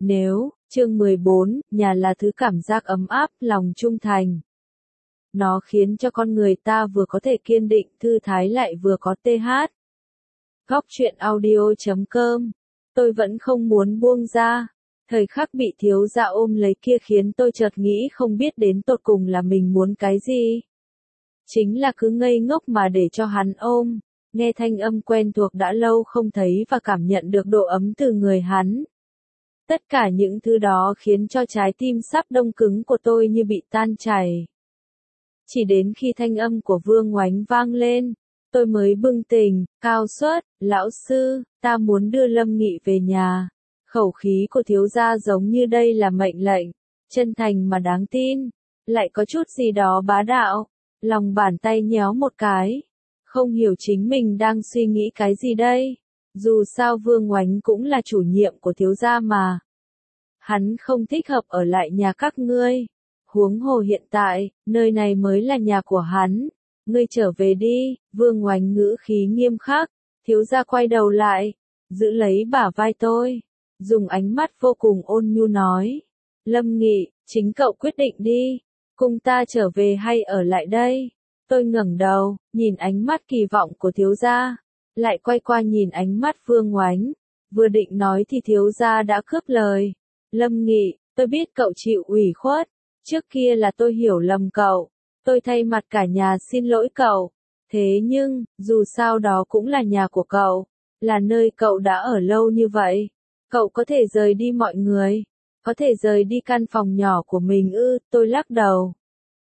Nếu, chương 14, nhà là thứ cảm giác ấm áp, lòng trung thành. Nó khiến cho con người ta vừa có thể kiên định, thư thái lại vừa có TH. Góc truyện audio.com. Tôi vẫn không muốn buông ra. Thời khắc bị thiếu gia ôm lấy kia khiến tôi chợt nghĩ không biết đến tột cùng là mình muốn cái gì. Chính là cứ ngây ngốc mà để cho hắn ôm, nghe thanh âm quen thuộc đã lâu không thấy và cảm nhận được độ ấm từ người hắn. Tất cả những thứ đó khiến cho trái tim sắp đông cứng của tôi như bị tan chảy. Chỉ đến khi thanh âm của Vương Oánh vang lên, tôi mới bừng tỉnh. Cao Suất, lão sư, ta muốn đưa Lâm Nghị về nhà. Khẩu khí của thiếu gia giống như đây là mệnh lệnh, chân thành mà đáng tin, lại có chút gì đó bá đạo. Lòng bàn tay nhéo một cái, không hiểu chính mình đang suy nghĩ cái gì đây. Dù sao Vương Oánh cũng là chủ nhiệm của thiếu gia mà. Hắn không thích hợp ở lại nhà các ngươi. Huống hồ hiện tại, nơi này mới là nhà của hắn. Ngươi trở về đi. Vương Oánh ngữ khí nghiêm khắc. Thiếu gia quay đầu lại, giữ lấy bả vai tôi, dùng ánh mắt vô cùng ôn nhu nói. Lâm Nghị, chính cậu quyết định đi. Cùng ta trở về hay ở lại đây? Tôi ngẩng đầu, nhìn ánh mắt kỳ vọng của thiếu gia, lại quay qua nhìn ánh mắt Vương Oánh. Vừa định nói thì thiếu gia đã cướp lời. Lâm Nghị, tôi biết cậu chịu ủy khuất. Trước kia là tôi hiểu lầm cậu. Tôi thay mặt cả nhà xin lỗi cậu. Thế nhưng, dù sao đó cũng là nhà của cậu. Là nơi cậu đã ở lâu như vậy. Cậu có thể rời đi mọi người. Có thể rời đi căn phòng nhỏ của mình ư? Tôi lắc đầu.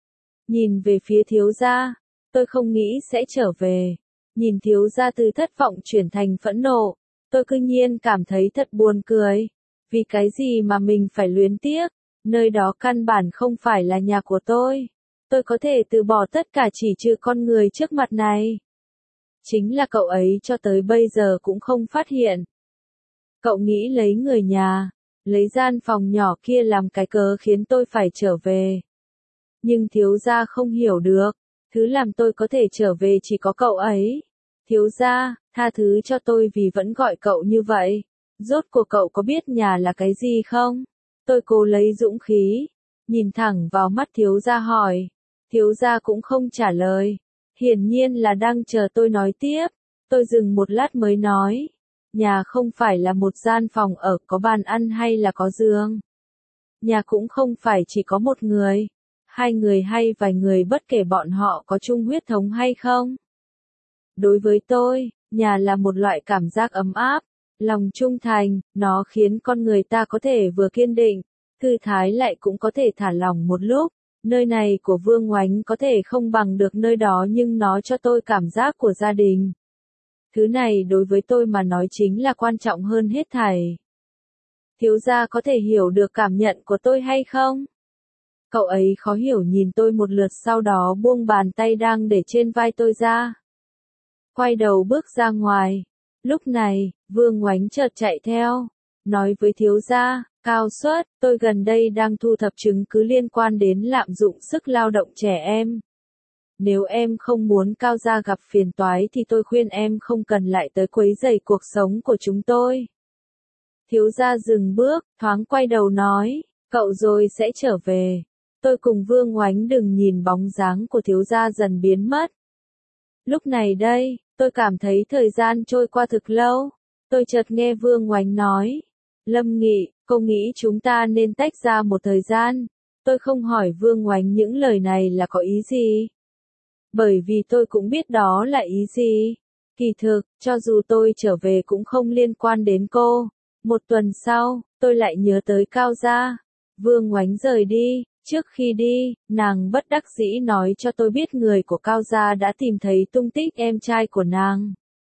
Nhìn về phía thiếu gia. Tôi không nghĩ sẽ trở về. Nhìn thiếu gia từ thất vọng chuyển thành phẫn nộ. Tôi cứ nhiên cảm thấy thật buồn cười. Vì cái gì mà mình phải luyến tiếc? Nơi đó căn bản không phải là nhà của tôi. Tôi có thể từ bỏ tất cả chỉ trừ con người trước mặt này. Chính là cậu ấy cho tới bây giờ cũng không phát hiện. Cậu nghĩ lấy người nhà, lấy gian phòng nhỏ kia làm cái cớ khiến tôi phải trở về. Nhưng thiếu gia không hiểu được, thứ làm tôi có thể trở về chỉ có cậu ấy. Thiếu gia, tha thứ cho tôi vì vẫn gọi cậu như vậy. Rốt cuộc cậu có biết nhà là cái gì không? Tôi cố lấy dũng khí, nhìn thẳng vào mắt thiếu gia hỏi. Thiếu gia cũng không trả lời. Hiển nhiên là đang chờ tôi nói tiếp. Tôi dừng một lát mới nói. Nhà không phải là một gian phòng ở có bàn ăn hay là có giường. Nhà cũng không phải chỉ có một người, hai người hay vài người bất kể bọn họ có chung huyết thống hay không. Đối với tôi, nhà là một loại cảm giác ấm áp, lòng trung thành, nó khiến con người ta có thể vừa kiên định, thư thái lại cũng có thể thả lỏng một lúc. Nơi này của Vương Oánh có thể không bằng được nơi đó nhưng nó cho tôi cảm giác của gia đình. Thứ này đối với tôi mà nói chính là quan trọng hơn hết thảy. Thiếu gia có thể hiểu được cảm nhận của tôi hay không? Cậu ấy khó hiểu nhìn tôi một lượt sau đó buông bàn tay đang để trên vai tôi ra. Quay đầu bước ra ngoài. Lúc này, Vương Oánh chợt chạy theo. Nói với thiếu gia, Cao Suất, tôi gần đây đang thu thập chứng cứ liên quan đến lạm dụng sức lao động trẻ em. Nếu em không muốn Cao gia gặp phiền toái thì tôi khuyên em không cần lại tới quấy rầy cuộc sống của chúng tôi. Thiếu gia dừng bước, thoáng quay đầu nói, cậu rồi sẽ trở về. Tôi cùng Vương Oánh đừng nhìn bóng dáng của thiếu gia dần biến mất. Lúc này đây, tôi cảm thấy thời gian trôi qua thực lâu. Tôi chợt nghe Vương Oánh nói, Lâm Nghị, cô nghĩ chúng ta nên tách ra một thời gian. Tôi không hỏi Vương Oánh những lời này là có ý gì. Bởi vì tôi cũng biết đó là ý gì. Kỳ thực, cho dù tôi trở về cũng không liên quan đến cô. Một tuần sau, tôi lại nhớ tới Cao gia. Vương Oánh rời đi, trước khi đi, nàng bất đắc dĩ nói cho tôi biết người của Cao gia đã tìm thấy tung tích em trai của nàng.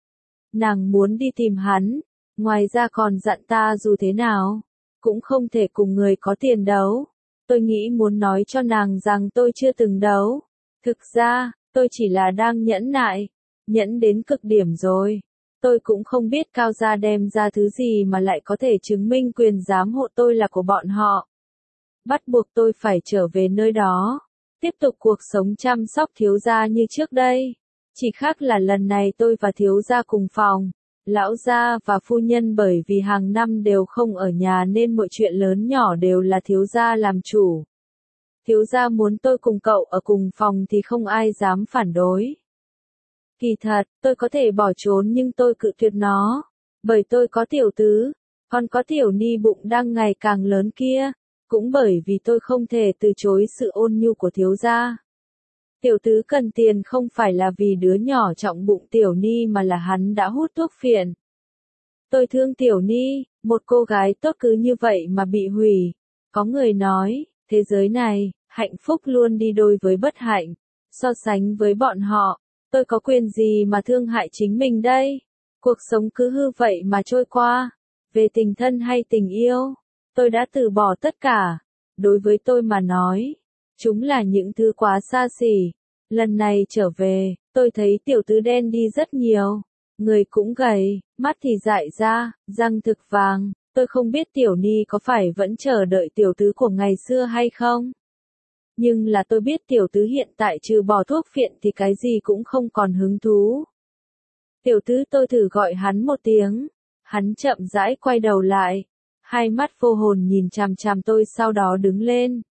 Nàng muốn đi tìm hắn, ngoài ra còn dặn ta dù thế nào, cũng không thể cùng người có tiền đấu. Tôi nghĩ muốn nói cho nàng rằng tôi chưa từng đấu. Thực ra, tôi chỉ là đang nhẫn nại, nhẫn đến cực điểm rồi. Tôi cũng không biết Cao gia đem ra thứ gì mà lại có thể chứng minh quyền giám hộ tôi là của bọn họ. Bắt buộc tôi phải trở về nơi đó, tiếp tục cuộc sống chăm sóc thiếu gia như trước đây. Chỉ khác là lần này tôi và thiếu gia cùng phòng. Lão gia và phu nhân bởi vì hàng năm đều không ở nhà nên mọi chuyện lớn nhỏ đều là thiếu gia làm chủ. Thiếu gia muốn tôi cùng cậu ở cùng phòng thì không ai dám phản đối. Kỳ thật, tôi có thể bỏ trốn nhưng tôi cự tuyệt nó. Bởi tôi có tiểu tứ, còn có tiểu ni bụng đang ngày càng lớn kia. Cũng bởi vì tôi không thể từ chối sự ôn nhu của thiếu gia. Tiểu tứ cần tiền không phải là vì đứa nhỏ trọng bụng tiểu ni mà là hắn đã hút thuốc phiện. Tôi thương tiểu ni, một cô gái tốt cứ như vậy mà bị hủy. Có người nói, thế giới này, hạnh phúc luôn đi đôi với bất hạnh. So sánh với bọn họ, tôi có quyền gì mà thương hại chính mình đây? Cuộc sống cứ hư vậy mà trôi qua. Về tình thân hay tình yêu, tôi đã từ bỏ tất cả. Đối với tôi mà nói, chúng là những thứ quá xa xỉ. Lần này trở về, tôi thấy tiểu tứ đen đi rất nhiều. Người cũng gầy, mắt thì dại ra, răng thực vàng. Tôi không biết tiểu ni có phải vẫn chờ đợi tiểu tứ của ngày xưa hay không? Nhưng là tôi biết tiểu tứ hiện tại trừ bỏ thuốc phiện thì cái gì cũng không còn hứng thú. Tiểu tứ, tôi thử gọi hắn một tiếng. Hắn chậm rãi quay đầu lại. Hai mắt vô hồn nhìn chằm chằm tôi sau đó đứng lên.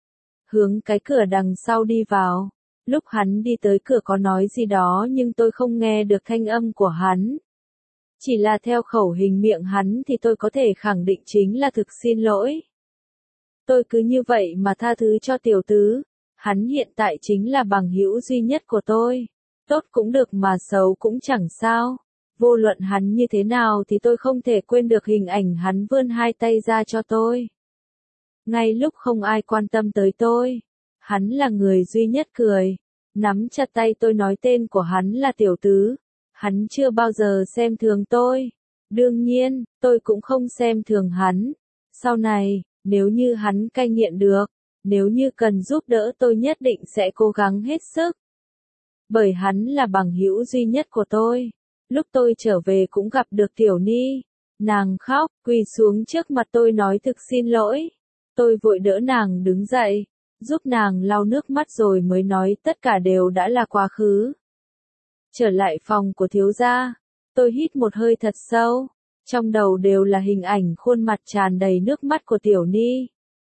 Hướng cái cửa đằng sau đi vào. Lúc hắn đi tới cửa có nói gì đó nhưng tôi không nghe được thanh âm của hắn. Chỉ là theo khẩu hình miệng hắn thì tôi có thể khẳng định chính là thực xin lỗi. Tôi cứ như vậy mà tha thứ cho tiểu tứ. Hắn hiện tại chính là bằng hữu duy nhất của tôi. Tốt cũng được mà xấu cũng chẳng sao. Vô luận hắn như thế nào thì tôi không thể quên được hình ảnh hắn vươn hai tay ra cho tôi. Ngay lúc không ai quan tâm tới tôi, hắn là người duy nhất cười. Nắm chặt tay tôi nói tên của hắn là tiểu tứ. Hắn chưa bao giờ xem thường tôi. Đương nhiên, tôi cũng không xem thường hắn. Sau này, nếu như hắn cai nghiện được, nếu như cần giúp đỡ tôi nhất định sẽ cố gắng hết sức. Bởi hắn là bằng hữu duy nhất của tôi. Lúc tôi trở về cũng gặp được tiểu ni. Nàng khóc, quỳ xuống trước mặt tôi nói thực xin lỗi. Tôi vội đỡ nàng đứng dậy, giúp nàng lau nước mắt rồi mới nói tất cả đều đã là quá khứ. Trở lại phòng của thiếu gia, tôi hít một hơi thật sâu. Trong đầu đều là hình ảnh khuôn mặt tràn đầy nước mắt của tiểu ni.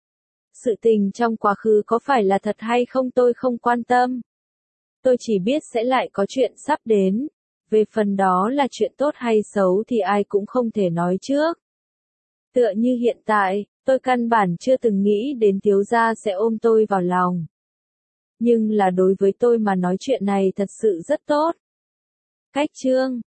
Sự tình trong quá khứ có phải là thật hay không tôi không quan tâm. Tôi chỉ biết sẽ lại có chuyện sắp đến. Về phần đó là chuyện tốt hay xấu thì ai cũng không thể nói trước. Tựa như hiện tại, tôi căn bản chưa từng nghĩ đến thiếu gia sẽ ôm tôi vào lòng. Nhưng là đối với tôi mà nói chuyện này thật sự rất tốt. Cách chương